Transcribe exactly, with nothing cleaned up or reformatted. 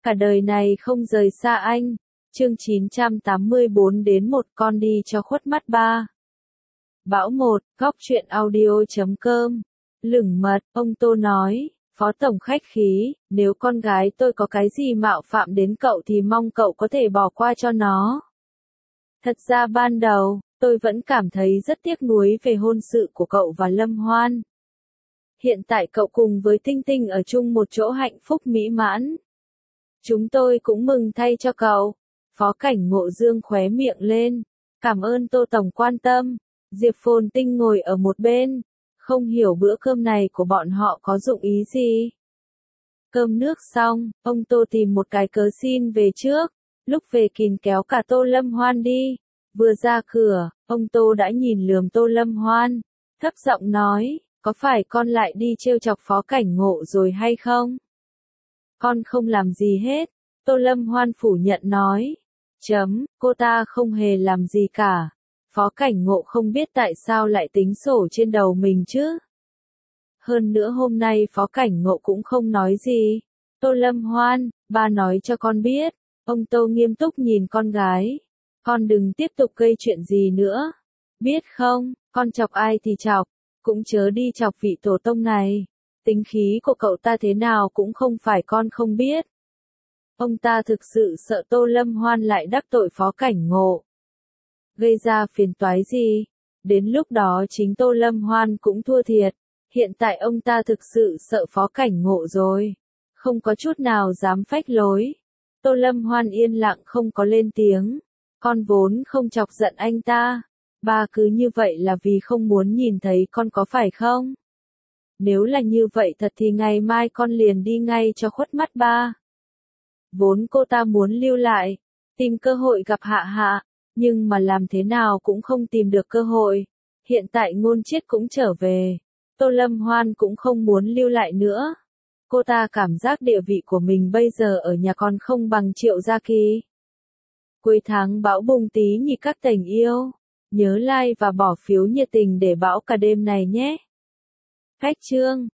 Cả đời này không rời xa anh. Chương chín trăm tám mươi bốn đến một con đi cho khuất mắt ba. Bão một, góc truyện audio chấm com. Lửng mật, ông Tô nói, Phó Tổng khách khí, nếu con gái tôi có cái gì mạo phạm đến cậu thì mong cậu có thể bỏ qua cho nó. Thật ra ban đầu, tôi vẫn cảm thấy rất tiếc nuối về hôn sự của cậu và Lâm Hoan. Hiện tại cậu cùng với Tinh Tinh ở chung một chỗ hạnh phúc mỹ mãn. Chúng tôi cũng mừng thay cho cậu. Phó Cảnh Ngộ dương khóe miệng lên. Cảm ơn Tô Tổng quan tâm. Diệp Phồn Tinh ngồi ở một bên. Không hiểu bữa cơm này của bọn họ có dụng ý gì. Cơm nước xong, ông Tô tìm một cái cớ xin về trước. Lúc về kìm kéo cả Tô Lâm Hoan đi. Vừa ra cửa, ông Tô đã nhìn lườm Tô Lâm Hoan. Thấp giọng nói, có phải con lại đi trêu chọc Phó Cảnh Ngộ rồi hay không? Con không làm gì hết. Tô Lâm Hoan phủ nhận nói. Chấm, cô ta không hề làm gì cả. Phó Cảnh Ngộ không biết tại sao lại tính sổ trên đầu mình chứ. Hơn nữa hôm nay Phó Cảnh Ngộ cũng không nói gì. Tô Lâm Hoan, ba nói cho con biết. Ông Tô nghiêm túc nhìn con gái. Con đừng tiếp tục gây chuyện gì nữa. Biết không, con chọc ai thì chọc. Cũng chớ đi chọc vị tổ tông này. Tính khí của cậu ta thế nào cũng không phải con không biết. Ông ta thực sự sợ Tô Lâm Hoan lại đắc tội Phó Cảnh Ngộ. Gây ra phiền toái gì? Đến lúc đó chính Tô Lâm Hoan cũng thua thiệt. Hiện tại ông ta thực sự sợ Phó Cảnh Ngộ rồi. Không có chút nào dám phách lối. Tô Lâm Hoan yên lặng không có lên tiếng. Con vốn không chọc giận anh ta. Ba cứ như vậy là vì không muốn nhìn thấy con có phải không? Nếu là như vậy thật thì ngày mai con liền đi ngay cho khuất mắt ba. Vốn cô ta muốn lưu lại, tìm cơ hội gặp Hạ Hạ, nhưng mà làm thế nào cũng không tìm được cơ hội. Hiện tại Ngôn Chiết cũng trở về, Tô Lâm Hoan cũng không muốn lưu lại nữa. Cô ta cảm giác địa vị của mình bây giờ ở nhà còn không bằng Triệu Gia Kỳ. Cuối tháng bão bùng tí nhị các tình yêu. Nhớ like và bỏ phiếu nhiệt tình để bão cả đêm này nhé. Cách chương